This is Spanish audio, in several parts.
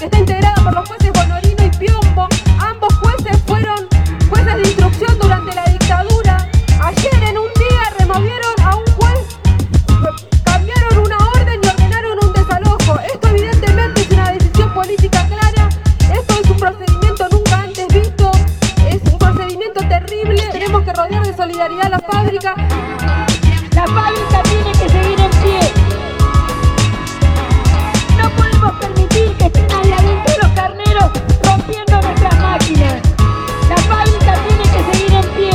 que está integrada por los jueces Bonorino y Piombo. Ambos jueces fueron jueces de instrucción durante la dictadura. Ayer en un día removieron a un juez, cambiaron una orden y ordenaron un desalojo. Esto evidentemente es una decisión política clara. Esto es un procedimiento nunca antes visto. Es un procedimiento terrible. Tenemos que rodear de solidaridad a la fábrica. La fábrica tiene que seguir en pie. No podemos permitir que estén ahí adentro los carneros rompiendo nuestras máquinas. La fábrica tiene que seguir en pie.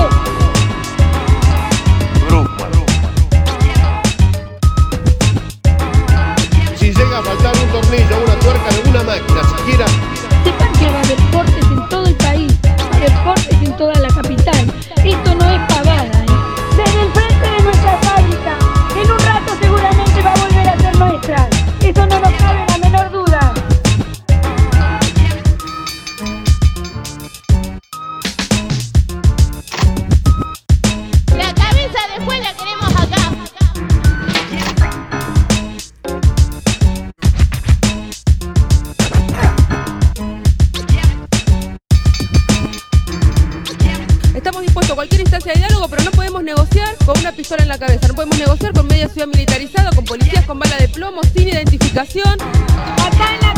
Si llega a faltar un tornillo o una tuerca de alguna máquina, siquiera... Sepan que va a haber cortes en todo el país, va a haber cortes en toda la capital. Esto no es pavada, ¿eh? Desde el frente de nuestra fábrica, en un rato seguramente va a volver a ser nuestra. Eso no nos cabe la menor duda. La cabeza de juez la queremos acá. Estamos dispuestos a cualquier instancia de diálogo, pero no podemos negociar con una pistola en la cabeza. No podemos negociar con media ciudad militarizada, con policías con bala de plomo, sin identificación. Acá en la